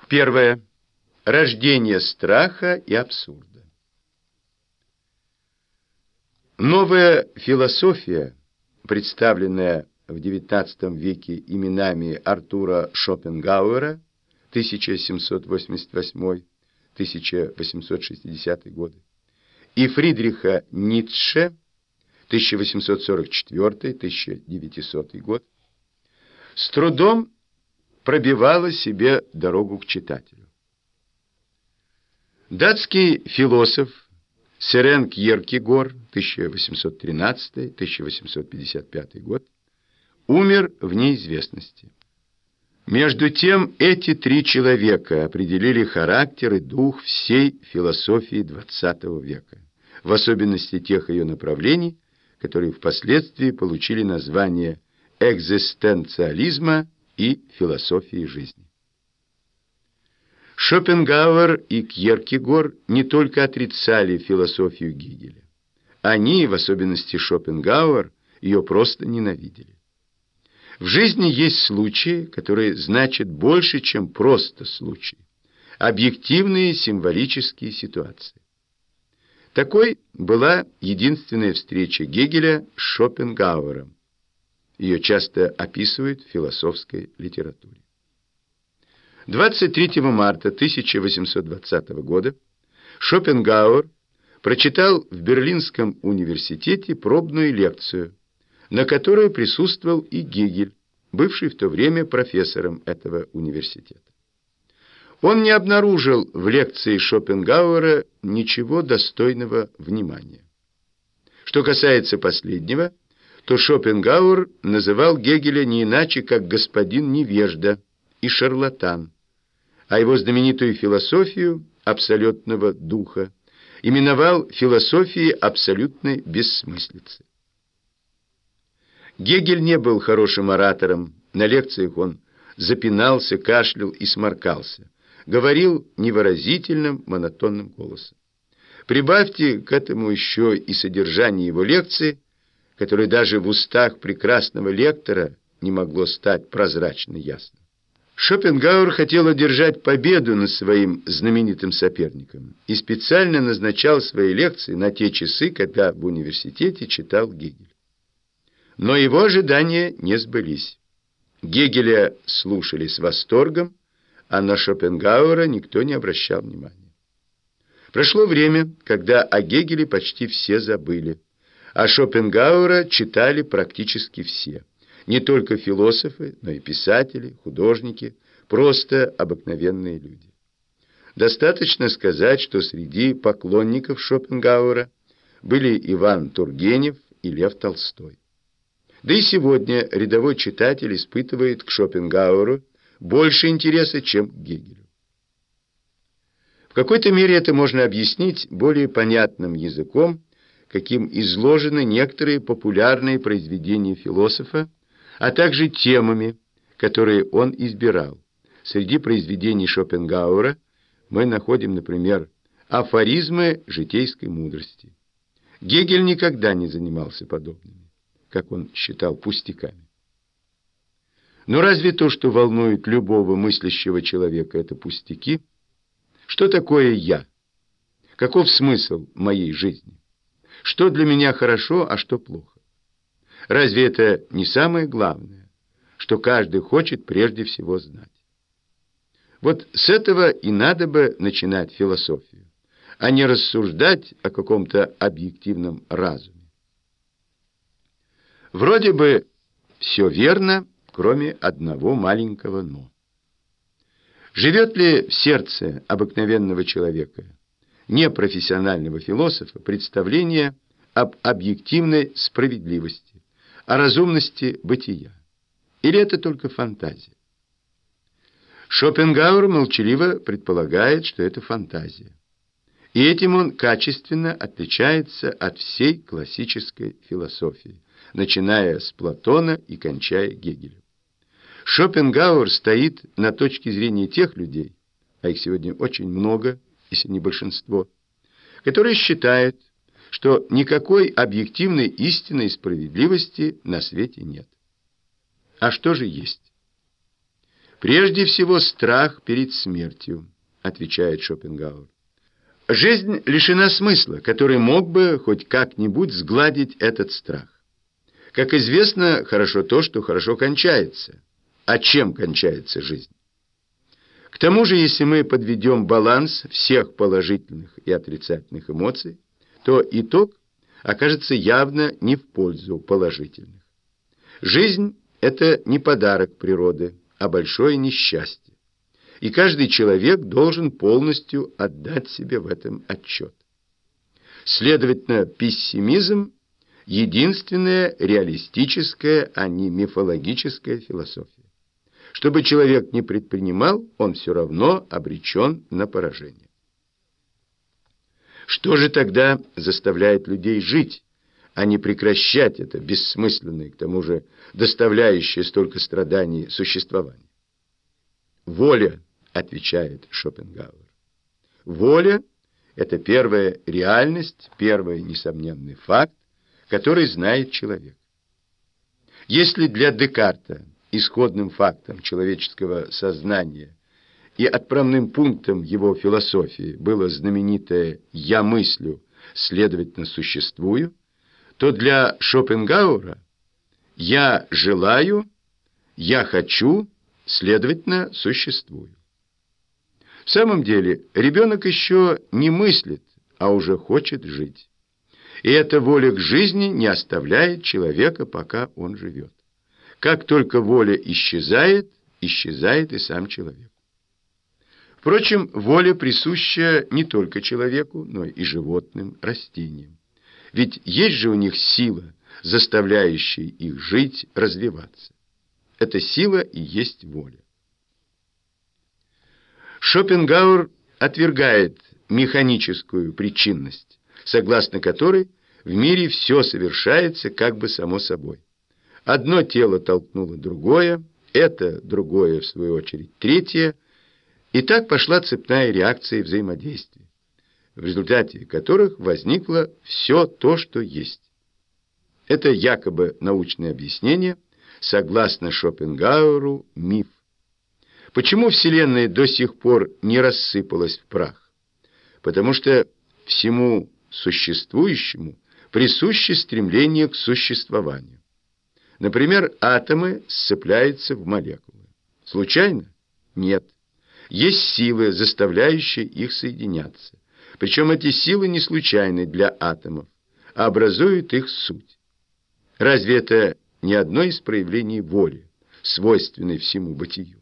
Первое. Рождение страха и абсурда. Новая философия, представленная в XIX веке именами Артура Шопенгауэра 1788-1860 годы и Фридриха Ницше 1844-1900 год, с трудом пробивала себе дорогу к читателю. Датский философ Сёрен Кьеркегор 1813-1855 год умер в неизвестности. Между тем, эти три человека определили характер и дух всей философии XX века, в особенности тех ее направлений, которые впоследствии получили название экзистенциализма и философии жизни. Шопенгауэр и Кьеркегор не только отрицали философию Гегеля. Они, в особенности Шопенгауэр, ее просто ненавидели. В жизни есть случаи, которые значат больше, чем просто случаи. Объективные символические ситуации. Такой была единственная встреча Гегеля с Шопенгауэром. Ее часто описывают в философской литературе. 23 марта 1820 года Шопенгауэр прочитал в Берлинском университете пробную лекцию, на которой присутствовал и Гегель, бывший в то время профессором этого университета. Он не обнаружил в лекции Шопенгауэра ничего достойного внимания. Что касается последнего, то Шопенгауэр называл Гегеля не иначе, как господин невежда и шарлатан, а его знаменитую философию абсолютного духа именовал философией абсолютной бессмыслицы. Гегель не был хорошим оратором, на лекциях он запинался, кашлял и сморкался, говорил невыразительным, монотонным голосом. Прибавьте к этому еще и содержание его лекции, которое даже в устах прекрасного лектора не могло стать прозрачно ясным. Шопенгауэр хотел одержать победу над своим знаменитым соперником и специально назначал свои лекции на те часы, когда в университете читал Гегель. Но его ожидания не сбылись. Гегеля слушали с восторгом, а на Шопенгауэра никто не обращал внимания. Прошло время, когда о Гегеле почти все забыли, а Шопенгауэра читали практически все. Не только философы, но и писатели, художники, просто обыкновенные люди. Достаточно сказать, что среди поклонников Шопенгауэра были Иван Тургенев и Лев Толстой. Да и сегодня рядовой читатель испытывает к Шопенгауэру больше интереса, чем к Гегелю. В какой-то мере это можно объяснить более понятным языком, каким изложены некоторые популярные произведения философа, а также темами, которые он избирал. Среди произведений Шопенгауэра мы находим, например, афоризмы житейской мудрости. Гегель никогда не занимался подобными, как он считал, пустяками. Но разве то, что волнует любого мыслящего человека, это пустяки? Что такое «я»? Каков смысл моей жизни? Что для меня хорошо, а что плохо? Разве это не самое главное, что каждый хочет прежде всего знать? Вот с этого и надо бы начинать философию, а не рассуждать о каком-то объективном разуме. Вроде бы все верно, кроме одного маленького «но». Живет ли в сердце обыкновенного человека, непрофессионального философа, представление об объективной справедливости, о разумности бытия? Или это только фантазия? Шопенгауэр молчаливо предполагает, что это фантазия. И этим он качественно отличается от всей классической философии, начиная с Платона и кончая Гегелем. Шопенгауэр стоит на точке зрения тех людей, а их сегодня очень много, если не большинство, которые считают, что никакой объективной истины и справедливости на свете нет. А что же есть? Прежде всего, страх перед смертью, отвечает Шопенгауэр. Жизнь лишена смысла, который мог бы хоть как-нибудь сгладить этот страх. Как известно, хорошо то, что хорошо кончается. А чем кончается жизнь? К тому же, если мы подведем баланс всех положительных и отрицательных эмоций, то итог окажется явно не в пользу положительных. Жизнь – это не подарок природы, а большое несчастье. И каждый человек должен полностью отдать себе в этом отчет. Следовательно, пессимизм – единственная реалистическая, а не мифологическая философия. Что бы человек ни предпринимал, он все равно обречен на поражение. Что же тогда заставляет людей жить, а не прекращать это бессмысленное, к тому же доставляющее столько страданий существование? Воля, отвечает Шопенгауэр. Воля – это первая реальность, первый несомненный факт, который знает человек. Если для Декарта исходным фактом человеческого сознания и отправным пунктом его философии было знаменитое «я мыслю, следовательно, существую», то для Шопенгауэра «я желаю, я хочу, следовательно, существую». В самом деле, ребенок еще не мыслит, а уже хочет жить. И эта воля к жизни не оставляет человека, пока он живет. Как только воля исчезает, исчезает и сам человек. Впрочем, воля присуща не только человеку, но и животным, растениям. Ведь есть же у них сила, заставляющая их жить, развиваться. Эта сила и есть воля. Шопенгауэр отвергает механическую причинность, согласно которой в мире все совершается как бы само собой. Одно тело толкнуло другое, это другое, в свою очередь, третье, и так пошла цепная реакция взаимодействия, в результате которых возникло все то, что есть. Это якобы научное объяснение, согласно Шопенгауэру, миф. Почему Вселенная до сих пор не рассыпалась в прах? Потому что всему существующему присуще стремление к существованию. Например, атомы сцепляются в молекулы. Случайно? Нет. Есть силы, заставляющие их соединяться. Причем эти силы не случайны для атомов, а образуют их суть. Разве это не одно из проявлений воли, свойственной всему бытию?